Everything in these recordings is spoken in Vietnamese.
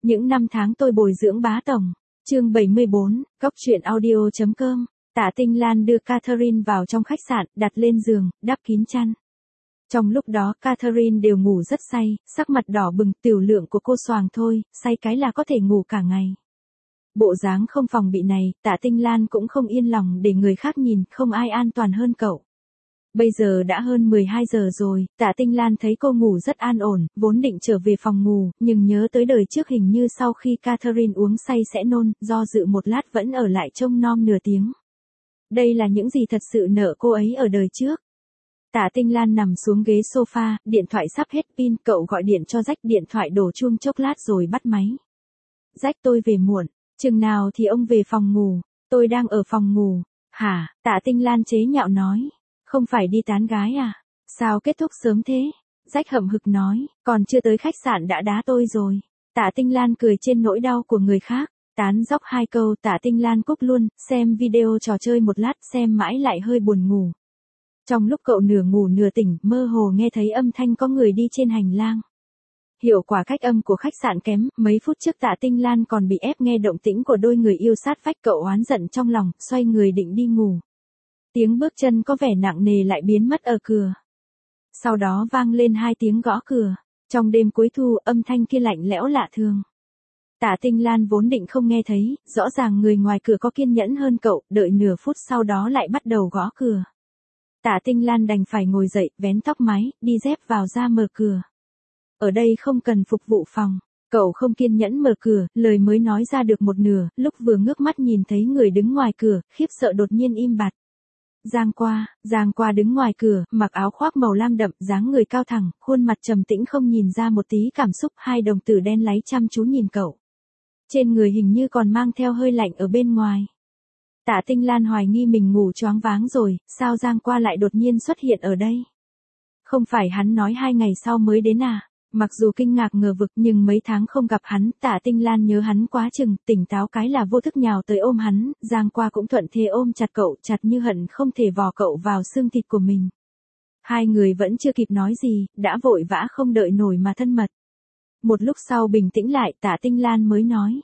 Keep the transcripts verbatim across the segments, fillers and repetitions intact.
Những năm tháng tôi bồi dưỡng bá tổng. Chương bảy mươi bốn, Cóc truyện audio chấm com. Tạ Tinh Lan đưa Catherine vào trong khách sạn, đặt lên giường, đắp kín chăn. Trong lúc đó Catherine đều ngủ rất say, sắc mặt đỏ bừng, tiểu lượng của cô xoàng thôi, say cái là có thể ngủ cả ngày. Bộ dáng không phòng bị này, Tạ Tinh Lan cũng không yên lòng để người khác nhìn, không ai an toàn hơn cậu. Bây giờ đã hơn mười hai giờ rồi, Tạ Tinh Lan thấy cô ngủ rất an ổn, vốn định trở về phòng ngủ, nhưng nhớ tới đời trước hình như sau khi Catherine uống say sẽ nôn, do dự một lát vẫn ở lại trông nom nửa tiếng. Đây là những gì thật sự nợ cô ấy ở đời trước. Tạ Tinh Lan nằm xuống ghế sofa, điện thoại sắp hết pin, cậu gọi điện cho Jack, điện thoại đổ chuông chốc lát rồi bắt máy. Jack, tôi về muộn, chừng nào thì ông về phòng ngủ, tôi đang ở phòng ngủ. Hả? Tạ Tinh Lan chế nhạo nói. Không phải đi tán gái à? Sao kết thúc sớm thế? Jack hậm hực nói, còn chưa tới khách sạn đã đá tôi rồi. Tạ Tinh Lan cười trên nỗi đau của người khác, tán dóc hai câu Tạ Tinh Lan cúp luôn, xem video trò chơi một lát, xem mãi lại hơi buồn ngủ. Trong lúc cậu nửa ngủ nửa tỉnh, mơ hồ nghe thấy âm thanh có người đi trên hành lang. Hiệu quả cách âm của khách sạn kém, mấy phút trước Tạ Tinh Lan còn bị ép nghe động tĩnh của đôi người yêu sát vách, cậu oán giận trong lòng, xoay người định đi ngủ. Tiếng bước chân có vẻ nặng nề lại biến mất ở cửa. Sau đó vang lên hai tiếng gõ cửa. Trong đêm cuối thu, âm thanh kia lạnh lẽo lạ thường. Tạ Tinh Lan vốn định không nghe thấy, rõ ràng người ngoài cửa có kiên nhẫn hơn cậu, đợi nửa phút sau đó lại bắt đầu gõ cửa. Tạ Tinh Lan đành phải ngồi dậy, vén tóc mái, đi dép vào ra mở cửa. Ở đây không cần phục vụ phòng. Cậu không kiên nhẫn mở cửa, lời mới nói ra được một nửa, lúc vừa ngước mắt nhìn thấy người đứng ngoài cửa, khiếp sợ đột nhiên im bặt. Giang Qua, Giang Qua đứng ngoài cửa, mặc áo khoác màu lam đậm, dáng người cao thẳng, khuôn mặt trầm tĩnh không nhìn ra một tí cảm xúc, hai đồng tử đen láy chăm chú nhìn cậu. Trên người hình như còn mang theo hơi lạnh ở bên ngoài. Tạ Tinh Lan hoài nghi mình ngủ choáng váng rồi, sao Giang Qua lại đột nhiên xuất hiện ở đây? Không phải hắn nói hai ngày sau mới đến à? Mặc dù kinh ngạc ngờ vực nhưng mấy tháng không gặp hắn, Tạ Tinh Lan nhớ hắn quá chừng, tỉnh táo cái là vô thức nhào tới ôm hắn, Giang Qua cũng thuận thế ôm chặt cậu, chặt như hận không thể vò cậu vào xương thịt của mình. Hai người vẫn chưa kịp nói gì, đã vội vã không đợi nổi mà thân mật. Một lúc sau bình tĩnh lại, Tạ Tinh Lan mới nói.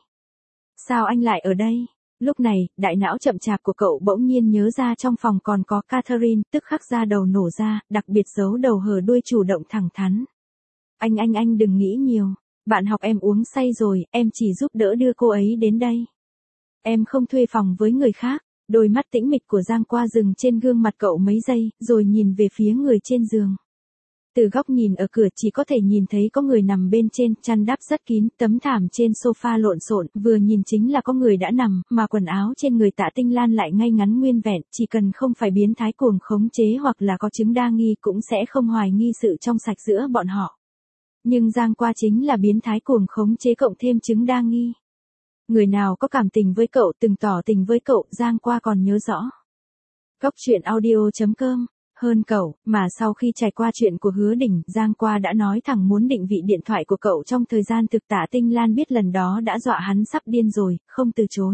Sao anh lại ở đây? Lúc này, đại não chậm chạp của cậu bỗng nhiên nhớ ra trong phòng còn có Catherine, tức khắc da đầu nổ ra, đặc biệt giấu đầu hở đuôi chủ động thẳng thắn. Anh anh anh đừng nghĩ nhiều, bạn học em uống say rồi, em chỉ giúp đỡ đưa cô ấy đến đây. Em không thuê phòng với người khác. Đôi mắt tĩnh mịch của Giang Qua dừng trên gương mặt cậu mấy giây, rồi nhìn về phía người trên giường. Từ góc nhìn ở cửa chỉ có thể nhìn thấy có người nằm bên trên, chăn đắp rất kín, tấm thảm trên sofa lộn xộn, vừa nhìn chính là có người đã nằm, mà quần áo trên người Tạ Tinh Lan lại ngay ngắn nguyên vẹn, chỉ cần không phải biến thái cuồng khống chế hoặc là có chứng đa nghi cũng sẽ không hoài nghi sự trong sạch giữa bọn họ. Nhưng Giang Qua chính là biến thái cuồng khống chế cộng thêm chứng đa nghi. Người nào có cảm tình với cậu, từng tỏ tình với cậu, Giang Qua còn nhớ rõ. Cóc truyện audio chấm com. Hơn cậu, mà sau khi trải qua chuyện của Hứa Đình, Giang Qua đã nói thẳng muốn định vị điện thoại của cậu trong thời gian thực. Tạ Tinh Lan biết lần đó đã dọa hắn sắp điên rồi, không từ chối.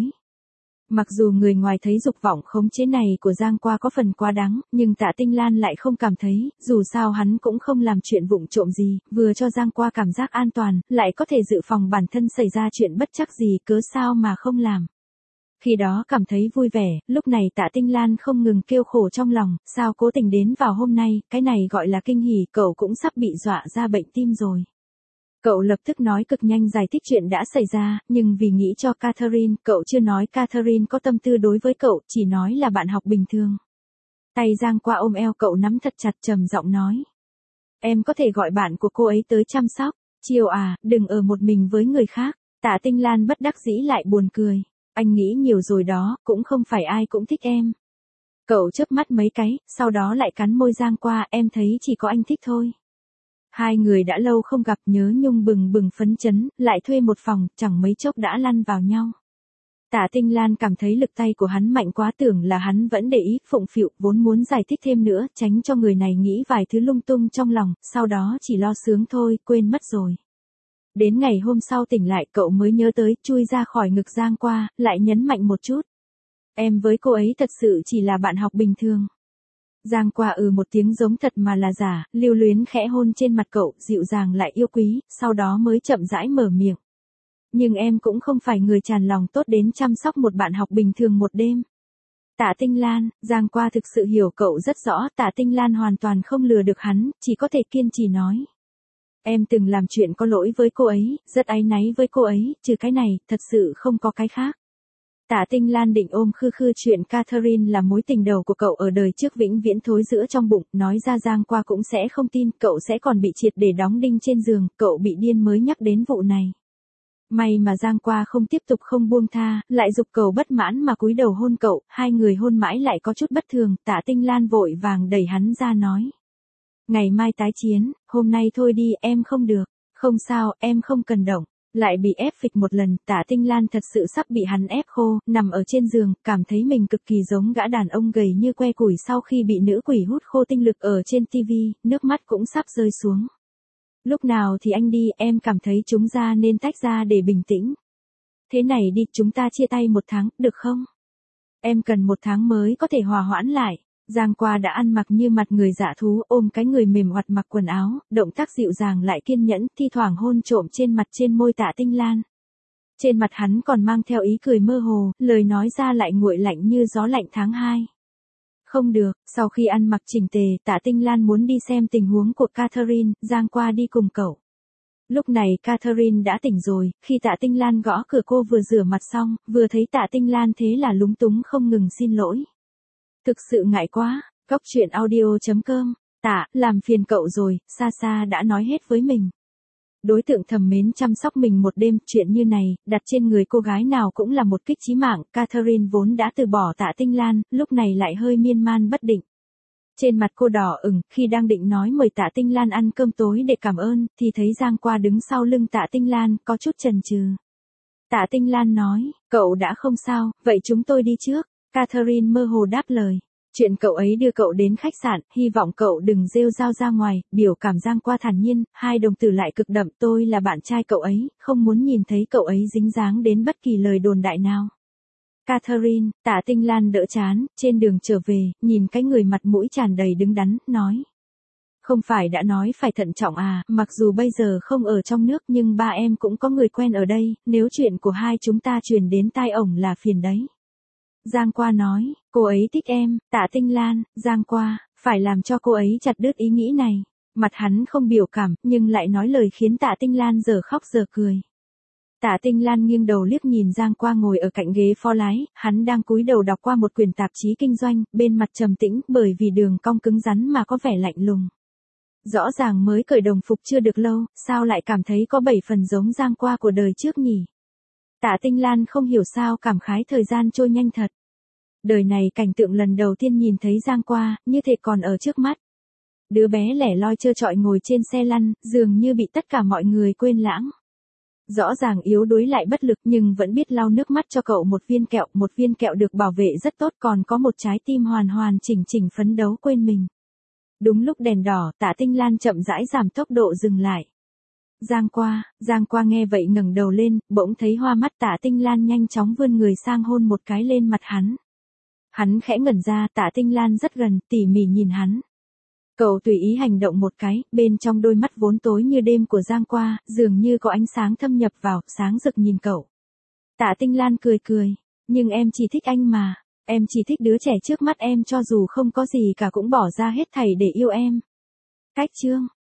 Mặc dù người ngoài thấy dục vọng khống chế này của Giang Qua có phần quá đáng, nhưng Tạ Tinh Lan lại không cảm thấy, dù sao hắn cũng không làm chuyện vụng trộm gì, vừa cho Giang Qua cảm giác an toàn, lại có thể dự phòng bản thân xảy ra chuyện bất trắc gì, cớ sao mà không làm. Khi đó cảm thấy vui vẻ, lúc này Tạ Tinh Lan không ngừng kêu khổ trong lòng, sao cố tình đến vào hôm nay, cái này gọi là kinh hỉ, cậu cũng sắp bị dọa ra bệnh tim rồi. Cậu lập tức nói cực nhanh giải thích chuyện đã xảy ra, nhưng vì nghĩ cho Catherine, cậu chưa nói Catherine có tâm tư đối với cậu, chỉ nói là bạn học bình thường. Tay Giang Qua ôm eo cậu nắm thật chặt, trầm giọng nói. Em có thể gọi bạn của cô ấy tới chăm sóc, chiều à, đừng ở một mình với người khác. Tạ Tinh Lan bất đắc dĩ lại buồn cười. Anh nghĩ nhiều rồi đó, cũng không phải ai cũng thích em. Cậu chớp mắt mấy cái, sau đó lại cắn môi Giang Qua, em thấy chỉ có anh thích thôi. Hai người đã lâu không gặp, nhớ nhung bừng bừng phấn chấn, lại thuê một phòng, chẳng mấy chốc đã lăn vào nhau. Tạ Tinh Lan cảm thấy lực tay của hắn mạnh quá, tưởng là hắn vẫn để ý, phụng phịu, vốn muốn giải thích thêm nữa, tránh cho người này nghĩ vài thứ lung tung trong lòng, sau đó chỉ lo sướng thôi, quên mất rồi. Đến ngày hôm sau tỉnh lại cậu mới nhớ tới, chui ra khỏi ngực Giang Qua, lại nhấn mạnh một chút. Em với cô ấy thật sự chỉ là bạn học bình thường. Giang Qua ừ một tiếng giống thật mà là giả, lưu luyến khẽ hôn trên mặt cậu, dịu dàng lại yêu quý, sau đó mới chậm rãi mở miệng. Nhưng em cũng không phải người tràn lòng tốt đến chăm sóc một bạn học bình thường một đêm. Tạ Tinh Lan, Giang Qua thực sự hiểu cậu rất rõ, Tạ Tinh Lan hoàn toàn không lừa được hắn, chỉ có thể kiên trì nói. Em từng làm chuyện có lỗi với cô ấy, rất áy náy với cô ấy, trừ cái này, thật sự không có cái khác. Tạ Tinh Lan định ôm khư khư chuyện Catherine là mối tình đầu của cậu ở đời trước vĩnh viễn thối rữa trong bụng, nói ra Giang Qua cũng sẽ không tin, cậu sẽ còn bị triệt để đóng đinh trên giường, cậu bị điên mới nhắc đến vụ này. May mà Giang Qua không tiếp tục không buông tha, lại giục cậu bất mãn mà cúi đầu hôn cậu, hai người hôn mãi lại có chút bất thường, Tạ Tinh Lan vội vàng đẩy hắn ra nói. Ngày mai tái chiến, hôm nay thôi đi, em không được, không sao, em không cần động. Lại bị ép phịch một lần, Tạ Tinh Lan thật sự sắp bị hắn ép khô, nằm ở trên giường, cảm thấy mình cực kỳ giống gã đàn ông gầy như que củi sau khi bị nữ quỷ hút khô tinh lực ở trên tivi, nước mắt cũng sắp rơi xuống. Lúc nào thì anh đi, em cảm thấy chúng ta nên tách ra để bình tĩnh. Thế này đi, chúng ta chia tay một tháng, được không? Em cần một tháng mới có thể hòa hoãn lại. Giang Qua đã ăn mặc như mặt người dạ thú, ôm cái người mềm oặt mặc quần áo, động tác dịu dàng lại kiên nhẫn, thi thoảng hôn trộm trên mặt trên môi Tạ Tinh Lan. Trên mặt hắn còn mang theo ý cười mơ hồ, lời nói ra lại nguội lạnh như gió lạnh tháng hai. Không được, sau khi ăn mặc chỉnh tề, Tạ Tinh Lan muốn đi xem tình huống của Catherine, Giang Qua đi cùng cậu. Lúc này Catherine đã tỉnh rồi, khi Tạ Tinh Lan gõ cửa cô vừa rửa mặt xong, vừa thấy Tạ Tinh Lan thế là lúng túng không ngừng xin lỗi. Thực sự ngại quá, Cóc truyện audio chấm com, Tạ, làm phiền cậu rồi, Sa Sa đã nói hết với mình. Đối tượng thầm mến chăm sóc mình một đêm, chuyện như này, đặt trên người cô gái nào cũng là một kích chí mạng, Catherine vốn đã từ bỏ Tạ Tinh Lan, lúc này lại hơi miên man bất định. Trên mặt cô đỏ ửng, khi đang định nói mời Tạ Tinh Lan ăn cơm tối để cảm ơn, thì thấy Giang Qua đứng sau lưng Tạ Tinh Lan, có chút chần chừ. Tạ Tinh Lan nói, cậu đã không sao, vậy chúng tôi đi trước. Catherine mơ hồ đáp lời. Chuyện cậu ấy đưa cậu đến khách sạn, hy vọng cậu đừng rêu rao ra ngoài, biểu cảm Giang Qua thản nhiên, hai đồng tử lại cực đậm, tôi là bạn trai cậu ấy, không muốn nhìn thấy cậu ấy dính dáng đến bất kỳ lời đồn đại nào. Catherine, Tạ Tinh Lan đỡ chán, trên đường trở về, nhìn cái người mặt mũi tràn đầy đứng đắn, nói. Không phải đã nói phải thận trọng à, mặc dù bây giờ không ở trong nước nhưng ba em cũng có người quen ở đây, nếu chuyện của hai chúng ta truyền đến tai ổng là phiền đấy. Giang Qua nói, cô ấy thích em, Tạ Tinh Lan, Giang Qua, phải làm cho cô ấy chặt đứt ý nghĩ này. Mặt hắn không biểu cảm, nhưng lại nói lời khiến Tạ Tinh Lan giờ khóc giờ cười. Tạ Tinh Lan nghiêng đầu liếc nhìn Giang Qua ngồi ở cạnh ghế phó lái, hắn đang cúi đầu đọc qua một quyển tạp chí kinh doanh, bên mặt trầm tĩnh, bởi vì đường cong cứng rắn mà có vẻ lạnh lùng. Rõ ràng mới cởi đồng phục chưa được lâu, sao lại cảm thấy có bảy phần giống Giang Qua của đời trước nhỉ? Tạ Tinh Lan không hiểu sao cảm khái thời gian trôi nhanh thật. Đời này cảnh tượng lần đầu tiên nhìn thấy Giang Qua, như thể còn ở trước mắt. Đứa bé lẻ loi trơ trọi ngồi trên xe lăn, dường như bị tất cả mọi người quên lãng. Rõ ràng yếu đuối lại bất lực nhưng vẫn biết lau nước mắt cho cậu một viên kẹo, một viên kẹo được bảo vệ rất tốt còn có một trái tim hoàn hoàn chỉnh chỉnh phấn đấu quên mình. Đúng lúc đèn đỏ, Tạ Tinh Lan chậm rãi giảm tốc độ dừng lại. Giang Qua, Giang Qua nghe vậy ngẩng đầu lên, bỗng thấy hoa mắt Tạ Tinh Lan nhanh chóng vươn người sang hôn một cái lên mặt hắn. Hắn khẽ ngẩn ra, Tạ Tinh Lan rất gần, tỉ mỉ nhìn hắn. Cậu tùy ý hành động một cái, bên trong đôi mắt vốn tối như đêm của Giang Qua, dường như có ánh sáng thâm nhập vào, sáng rực nhìn cậu. Tạ Tinh Lan cười cười, nhưng em chỉ thích anh mà, em chỉ thích đứa trẻ trước mắt em cho dù không có gì cả cũng bỏ ra hết thảy để yêu em. Cách chương